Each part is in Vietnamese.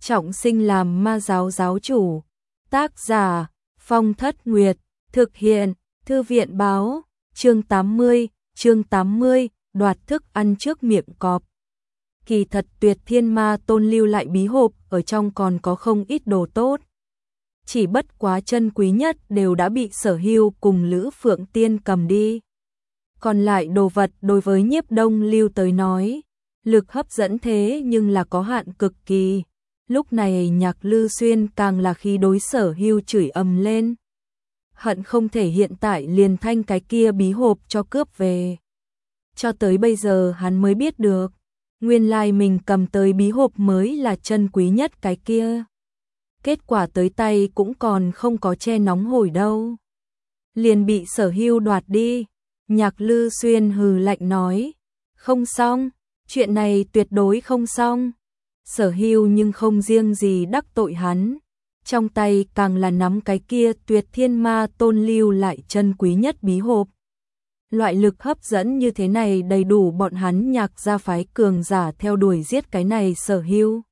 trọng sinh làm ma giáo giáo chủ. Tác giả Phong Thất Nguyệt, thực hiện Thư viện báo, chương 80, đoạt thức ăn trước miệng cọp. Kỳ thật Tuyệt Thiên Ma Tôn lưu lại bí hộp, ở trong còn có không ít đồ tốt. Chỉ bất quá chân quý nhất đều đã bị Sở Hưu cùng Lữ Phượng Tiên cầm đi. Còn lại đồ vật đối với Nhiếp Đông Lưu tới nói, lực hấp dẫn thế nhưng là có hạn cực kỳ. Lúc này Nhạc Lư Xuyên càng là khi đối Sở Hưu chửi ầm lên. Hận không thể hiện tại liền thanh cái kia bí hộp cho cướp về. Cho tới bây giờ hắn mới biết được, nguyên lai mình cầm tới bí hộp mới là chân quý nhất cái kia. Kết quả tới tay cũng còn không có che nóng hổi đâu. Liền bị Sở Hưu đoạt đi. Nhạc Lư Xuyên hừ lạnh nói, không xong, chuyện này tuyệt đối không xong. Sở Hưu nhưng không riêng gì đắc tội hắn, trong tay càng là nắm cái kia Tuyệt Thiên Ma Tôn lưu lại chân quý nhất bí hộp. Loại lực hấp dẫn như thế này đầy đủ bọn hắn Nhạc gia phái cường giả theo đuổi giết cái này Sở Hưu.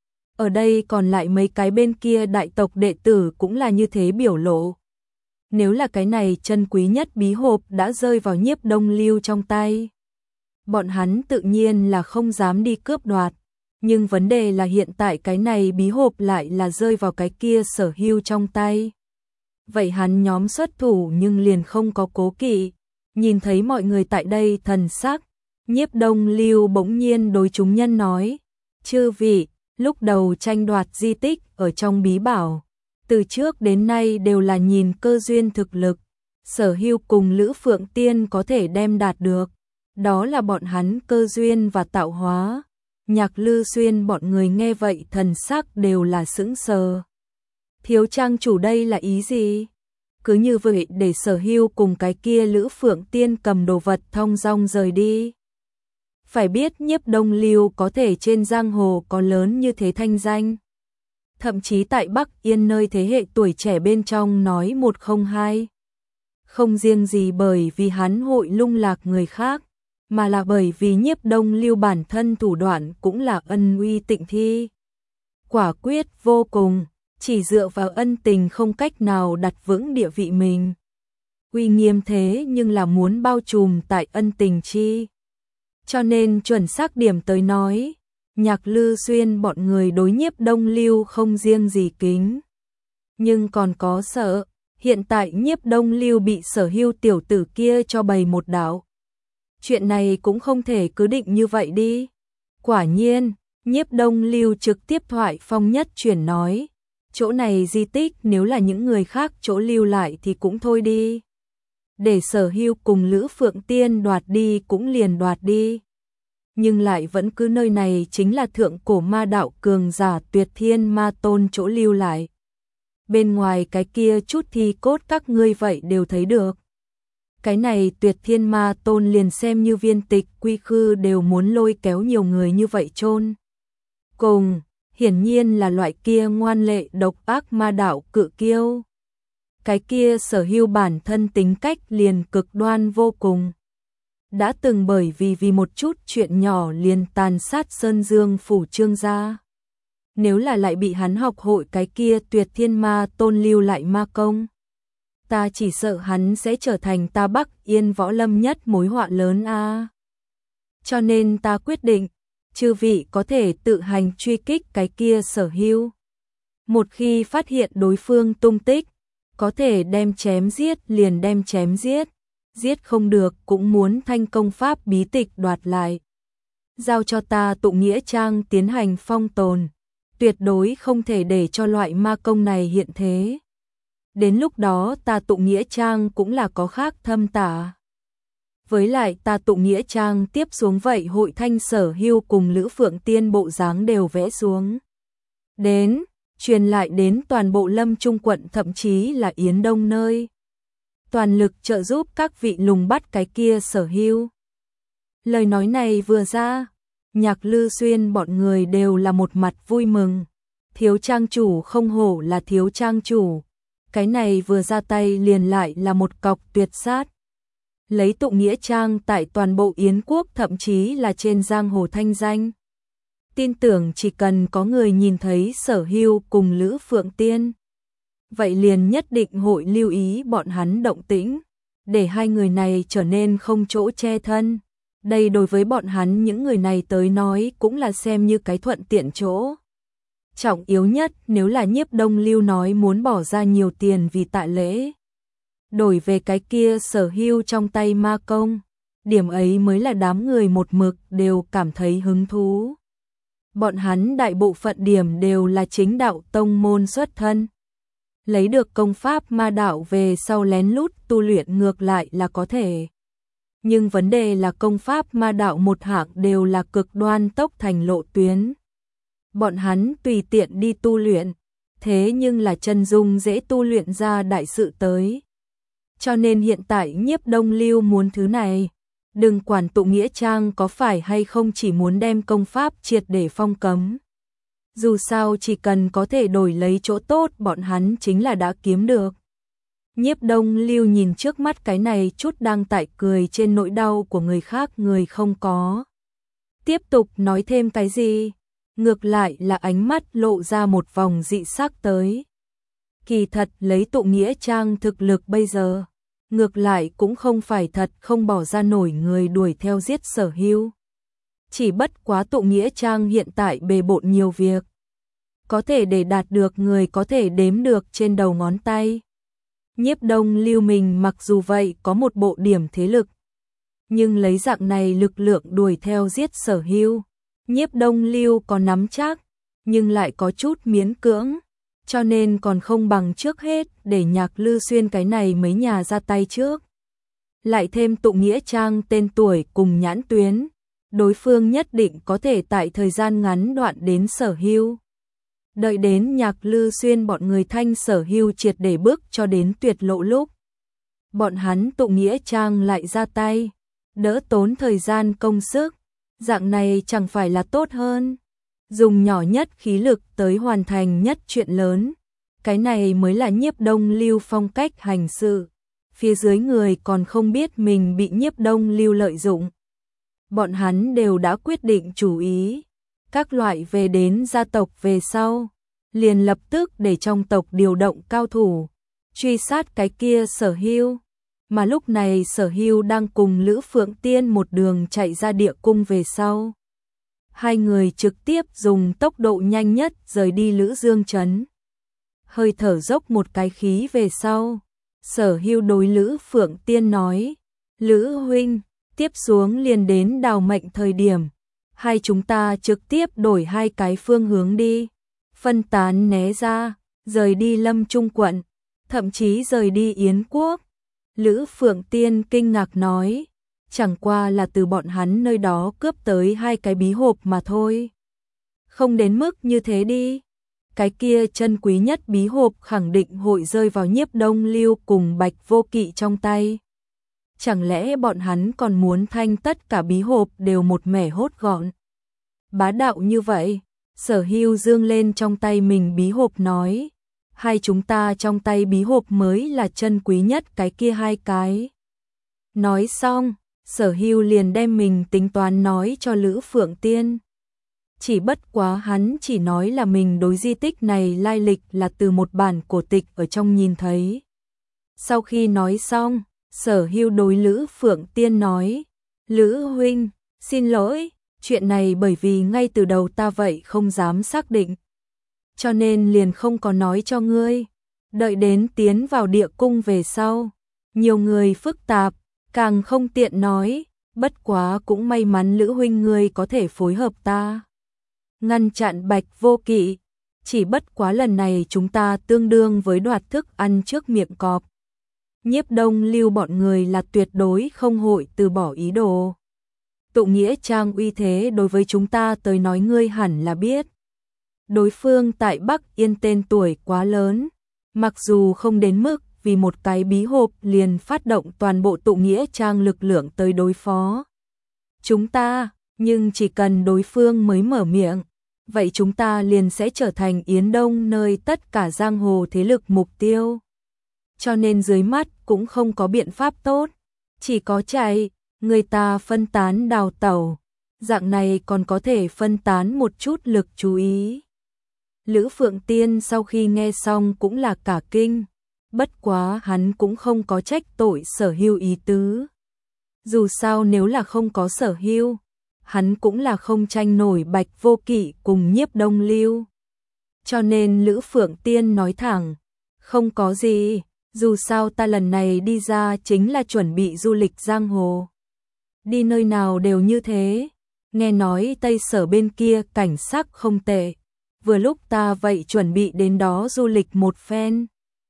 Ở đây còn lại mấy cái bên kia đại tộc đệ tử cũng là như thế biểu lộ. Nếu là cái này chân quý nhất bí hộp đã rơi vào Nhiếp Đông Lưu trong tay, bọn hắn tự nhiên là không dám đi cướp đoạt. Nhưng vấn đề là hiện tại cái này bí hộp lại là rơi vào cái kia Sở Hưu trong tay. Vậy hắn nhóm xuất thủ nhưng liền không có cố kỵ. Nhìn thấy mọi người tại đây thần sắc, Nhiếp Đông Lưu bỗng nhiên đối chúng nhân nói, chư vị, lúc đầu tranh đoạt di tích ở trong bí bảo, từ trước đến nay đều là nhìn cơ duyên thực lực. Sở Hưu cùng Lữ Phượng Tiên có thể đem đạt được, đó là bọn hắn cơ duyên và tạo hóa. Nhạc Lư Xuyên bọn người nghe vậy thần sắc đều là sững sờ. Thiếu trang chủ đây là ý gì? Cứ như vậy để Sở Hưu cùng cái kia Lữ Phượng Tiên cầm đồ vật thong dong rời đi. Phải biết Nhiếp Đông Lưu có thể trên giang hồ có lớn như thế thanh danh. Thậm chí tại Bắc Yên nơi thế hệ tuổi trẻ bên trong nói 102. Không riêng gì bởi vì hắn hội lung lạc người khác, mà là bởi vì Nhiếp Đông Lưu bản thân thủ đoạn cũng là ân uy tịnh thi. Quả quyết vô cùng, chỉ dựa vào ân tình không cách nào đặt vững địa vị mình. Uy nghiêm thế nhưng là muốn bao trùm tại ân tình chi. Cho nên chuẩn xác điểm tới nói, Nhạc Lư Xuyên bọn người đối Nhiếp Đông Lưu không riêng gì kính. Nhưng còn có sợ, hiện tại Nhiếp Đông Lưu bị Sở Hưu tiểu tử kia cho bày một đạo. Chuyện này cũng không thể cứ định như vậy đi. Quả nhiên, Nhiếp Đông Lưu trực tiếp thoại phong nhất chuyển nói, chỗ này di tích nếu là những người khác chỗ lưu lại thì cũng thôi đi. Để Sở Hưu cùng Lữ Phượng Tiên đoạt đi cũng liền đoạt đi. Nhưng lại vẫn cứ nơi này chính là thượng cổ ma đạo cường giả Tuyệt Thiên Ma Tôn chỗ lưu lại. Bên ngoài cái kia chút thi cốt các ngươi vậy đều thấy được. Cái này Tuyệt Thiên Ma Tôn liền xem như viên tịch quy khư đều muốn lôi kéo nhiều người như vậy chôn cùng, hiển nhiên là loại kia ngoan lệ độc ác ma đạo cự kiêu. Cái kia Sở Hưu bản thân tính cách liền cực đoan vô cùng. Đã từng bởi vì một chút chuyện nhỏ liền tàn sát Sơn Dương phủ Trương gia. Nếu là lại bị hắn học hội cái kia Tuyệt Thiên Ma Tôn lưu lại ma công, ta chỉ sợ hắn sẽ trở thành ta Bắc Yên võ lâm nhất mối họa lớn a. Cho nên ta quyết định, chư vị có thể tự hành truy kích cái kia Sở Hưu. Một khi phát hiện đối phương tung tích, có thể đem chém giết liền đem chém giết, giết không được cũng muốn thanh công pháp bí tịch đoạt lại. Giao cho ta Tụ Nghĩa Trang tiến hành phong tồn, tuyệt đối không thể để cho loại ma công này hiện thế. Đến lúc đó ta Tụ Nghĩa Trang cũng là có khác thâm tả. Với lại ta Tụ Nghĩa Trang tiếp xuống vậy hội thanh Sở Hưu cùng Lữ Phượng Tiên bộ dáng đều vẽ xuống. Đến, truyền lại đến toàn bộ Lâm Trung quận thậm chí là Yến Đông nơi. Toàn lực trợ giúp các vị lùng bắt cái kia Sở Hưu. Lời nói này vừa ra, Nhạc Lư Xuyên bọn người đều là một mặt vui mừng. Thiếu trang chủ không hổ là thiếu trang chủ. Cái này vừa ra tay liền lại là một cọc tuyệt sát. Lấy Tụ Nghĩa Trang tại toàn bộ Yến quốc thậm chí là trên giang hồ thanh danh. tin tưởng chỉ cần có người nhìn thấy Sở Hưu cùng Lữ Phượng Tiên, vậy liền nhất định hội lưu ý bọn hắn động tĩnh, để hai người này trở nên không chỗ che thân. Đây đối với bọn hắn những người này tới nói cũng là xem như cái thuận tiện chỗ. Trọng yếu nhất nếu là Nhiếp Đông Lưu nói muốn bỏ ra nhiều tiền vì tạ lễ, đổi về cái kia Sở Hưu trong tay ma công, điểm ấy mới là đám người một mực đều cảm thấy hứng thú. Bọn hắn đại bộ phận điểm đều là chính đạo tông môn xuất thân. Lấy được công pháp ma đạo về sau lén lút tu luyện ngược lại là có thể. Nhưng vấn đề là công pháp ma đạo một hạng đều là cực đoan tốc thành lộ tuyến. Bọn hắn tùy tiện đi tu luyện, thế nhưng là chân dung dễ tu luyện ra đại sự tới. Cho nên hiện tại Nhiếp Đông Lưu muốn thứ này, đừng quản tụ nghĩa trang có phải hay không chỉ muốn đem công pháp triệt để phong cấm. Dù sao chỉ cần có thể đổi lấy chỗ tốt bọn hắn chính là đã kiếm được. Nhiếp Đông Lưu nhìn trước mắt cái này chút đang tại cười trên nỗi đau của người khác người không có. Tiếp tục nói thêm cái gì, ngược lại là ánh mắt lộ ra một vòng dị sắc tới. Kỳ thật lấy tụ nghĩa trang thực lực bây giờ, ngược lại cũng không phải thật không bỏ ra nổi người đuổi theo giết Sở Hưu. Chỉ bất quá tụ nghĩa trang hiện tại bề bộn nhiều việc. Có thể để đạt được người có thể đếm được trên đầu ngón tay. Nhiếp Đông Lưu mình mặc dù vậy có một bộ điểm thế lực, nhưng lấy dạng này lực lượng đuổi theo giết Sở Hưu, Nhiếp Đông Lưu có nắm chắc, nhưng lại có chút miễn cưỡng, cho nên còn không bằng trước hết để Nhạc Lư Xuyên cái này mấy nhà ra tay trước. Lại thêm tụ nghĩa trang tên tuổi cùng nhãn tuyến, đối phương nhất định có thể tại thời gian ngắn đoạn đến Sở Hưu. Đợi đến Nhạc Lư Xuyên bọn người thanh Sở Hưu triệt để bước cho đến tuyệt lộ lúc, bọn hắn tụ nghĩa trang lại ra tay, đỡ tốn thời gian công sức, dạng này chẳng phải là tốt hơn. Dùng nhỏ nhất khí lực tới hoàn thành nhất chuyện lớn, cái này mới là Nhiếp Đông Lưu phong cách hành sự. Phía dưới người còn không biết mình bị Nhiếp Đông Lưu lợi dụng. Bọn hắn đều đã quyết định chủ ý, các loại về đến gia tộc về sau, liền lập tức để trong tộc điều động cao thủ, truy sát cái kia Sở Hưu. Mà lúc này Sở Hưu đang cùng Lữ Phượng Tiên một đường chạy ra địa cung về sau. Hai người trực tiếp dùng tốc độ nhanh nhất rời đi Lữ Dương Trấn. Hơi thở dốc một cái khí về sau, Sở Hưu đối Lữ Phượng Tiên nói, Lữ huynh, tiếp xuống liền đến đào mệnh thời điểm, hai chúng ta trực tiếp đổi hai cái phương hướng đi, phân tán né ra, rời đi Lâm Trung quận, thậm chí rời đi Yến Quốc. Lữ Phượng Tiên kinh ngạc nói, chẳng qua là từ bọn hắn nơi đó cướp tới hai cái bí hộp mà thôi. Không đến mức như thế đi. Cái kia chân quý nhất bí hộp khẳng định hội rơi vào Nhiếp Đông Lưu cùng Bạch Vô Kỵ trong tay. Chẳng lẽ bọn hắn còn muốn thanh tất cả bí hộp đều một mẻ hốt gọn? Bá đạo như vậy, Sở Hưu dương lên trong tay mình bí hộp nói, hai chúng ta trong tay bí hộp mới là chân quý nhất cái kia hai cái. Nói xong, Sở Hưu liền đem mình tính toán nói cho Lữ Phượng Tiên. Chỉ bất quá hắn chỉ nói là mình đối di tích này lai lịch là từ một bản cổ tịch ở trong nhìn thấy. Sau khi nói xong, Sở Hưu đối Lữ Phượng Tiên nói, Lữ huynh, xin lỗi, chuyện này bởi vì ngay từ đầu ta vậy không dám xác định, cho nên liền không có nói cho ngươi. Đợi đến tiến vào địa cung về sau, nhiều người phức tạp, càng không tiện nói, bất quá cũng may mắn Lữ huynh ngươi có thể phối hợp ta, ngăn chặn Bạch Vô Kỵ, chỉ bất quá lần này chúng ta tương đương với đoạt thức ăn trước miệng cọp. Nhiếp Đông Lưu bọn người là tuyệt đối không hội từ bỏ ý đồ. Tụ nghĩa trang uy thế đối với chúng ta tới nói ngươi hẳn là biết. Đối phương tại Bắc Yên tên tuổi quá lớn, mặc dù không đến mức vì một cái bí hộp liền phát động toàn bộ tụ nghĩa trang lực lượng tới đối phó chúng ta, nhưng chỉ cần đối phương mới mở miệng, vậy chúng ta liền sẽ trở thành Yến Đông nơi tất cả giang hồ thế lực mục tiêu. Cho nên dưới mắt cũng không có biện pháp tốt, chỉ có chạy, người ta phân tán đào tẩu, dạng này còn có thể phân tán một chút lực chú ý. Lữ Phượng Tiên sau khi nghe xong cũng là cả kinh, bất quá hắn cũng không có trách tội Sở Hưu ý tứ. Dù sao nếu là không có Sở Hưu, hắn cũng là không tranh nổi Bạch Vô Kỵ cùng Nhiếp Đông Lưu. Cho nên Lữ Phượng Tiên nói thẳng, không có gì, dù sao ta lần này đi ra chính là chuẩn bị du lịch giang hồ. Đi nơi nào đều như thế, nghe nói Tây Sở bên kia cảnh sắc không tệ, vừa lúc ta vậy chuẩn bị đến đó du lịch một phen.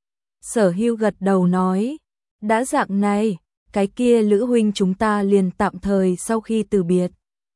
Sở Hưu gật đầu nói, đã dạng này, cái kia Lữ huynh chúng ta liền tạm thời sau khi từ biệt.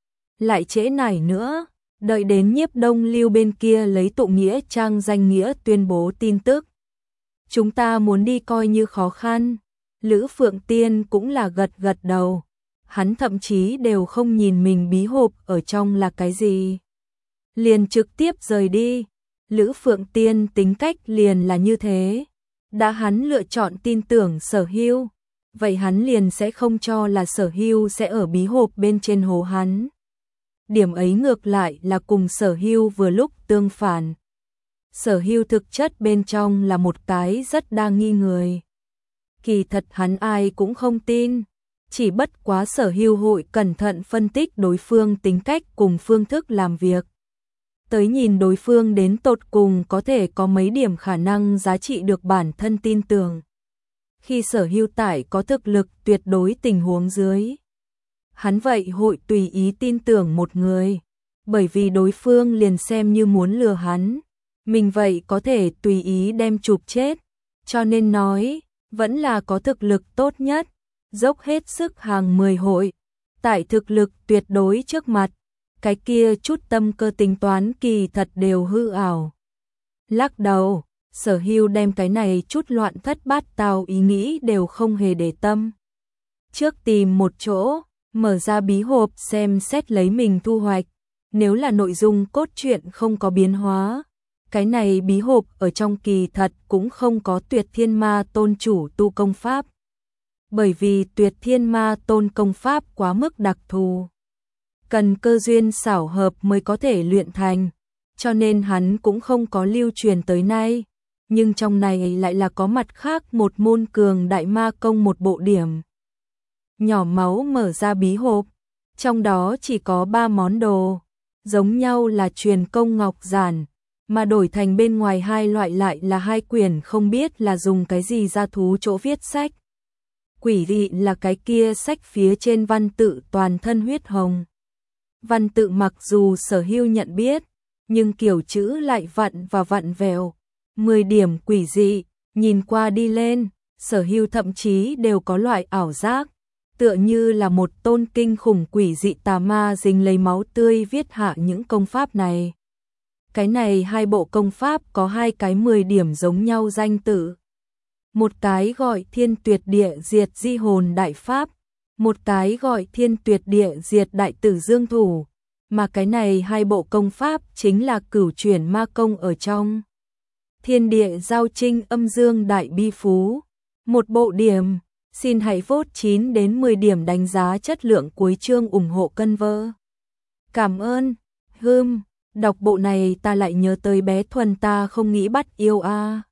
Lại trễ nải nữa, đợi đến Nhiếp Đông Lưu bên kia lấy tụ nghĩa trang danh nghĩa tuyên bố tin tức. Chúng ta muốn đi coi như khó khăn. Lữ Phượng Tiên cũng là gật gật đầu. Hắn thậm chí đều không nhìn mình bí hộp ở trong là cái gì. Liền trực tiếp rời đi. Lữ Phượng Tiên tính cách liền là như thế. Đã hắn lựa chọn tin tưởng Sở Hưu, vậy hắn liền sẽ không cho là Sở Hưu sẽ ở bí hộp bên trên hố hắn. Điểm ấy ngược lại là cùng Sở Hưu vừa lúc tương phản. Sở Hưu thực chất bên trong là một cái rất đa nghi người. Kỳ thật hắn ai cũng không tin, chỉ bất quá Sở Hưu hội cẩn thận phân tích đối phương tính cách cùng phương thức làm việc. Tới nhìn đối phương đến tột cùng có thể có mấy điểm khả năng giá trị được bản thân tin tưởng. Khi Sở Hưu tại có thực lực tuyệt đối tình huống dưới, hắn vậy hội tùy ý tin tưởng một người, bởi vì đối phương liền xem như muốn lừa hắn, mình vậy có thể tùy ý đem chụp chết, cho nên nói, vẫn là có thực lực tốt nhất, dốc hết sức hàng 10 hội, tại thực lực tuyệt đối trước mặt, cái kia chút tâm cơ tính toán kỳ thật đều hư ảo. Lắc đầu, Sở Hưu đem cái này chút loạn thất bát tao ý nghĩ đều không hề để tâm. Trước tìm một chỗ, mở ra bí hộp xem xét lấy mình thu hoạch, nếu là nội dung cốt truyện không có biến hóa, cái này bí hộp ở trong kỳ thật cũng không có Tuyệt Thiên Ma Tôn chủ tu công pháp. Bởi vì Tuyệt Thiên Ma Tôn công pháp quá mức đặc thù, cần cơ duyên xảo hợp mới có thể luyện thành, cho nên hắn cũng không có lưu truyền tới nay, nhưng trong này lại là có mặt khác một môn cường đại ma công một bộ điểm. Nhỏ máu mở ra bí hộp, trong đó chỉ có 3 món đồ, giống nhau là truyền công ngọc giản, mà đổi thành bên ngoài hai loại lại là 2 quyển không biết là dùng cái gì ra thú chỗ viết sách. Quỷ dị là cái kia sách phía trên văn tự toàn thân huyết hồng. Văn tự mặc dù Sở Hưu nhận biết, nhưng kiểu chữ lại vặn và vặn vẹo, 10 điểm quỷ dị, nhìn qua đi lên, Sở Hưu thậm chí đều có loại ảo giác, tựa như là một tôn kinh khủng quỷ dị tà ma dính lấy máu tươi viết hạ những công pháp này. Cái này 2 bộ công pháp có 2 cái 10 điểm giống nhau danh tự. Một cái gọi Thiên Tuyệt Địa Diệt Di Hồn Đại Pháp, một cái gọi Thiên Tuyệt Địa Diệt Đại Tử Dương Thủ, mà cái này 2 bộ công pháp chính là cửu chuyển ma công ở trong. Thiên Địa Giao Trinh Âm Dương Đại Bi Phú, một bộ điểm, xin hãy vote 9 đến 10 điểm đánh giá chất lượng cuối chương ủng hộ cân vơ. Cảm ơn, đọc bộ này ta lại nhớ tới bé Thuần ta không nghĩ bắt yêu a.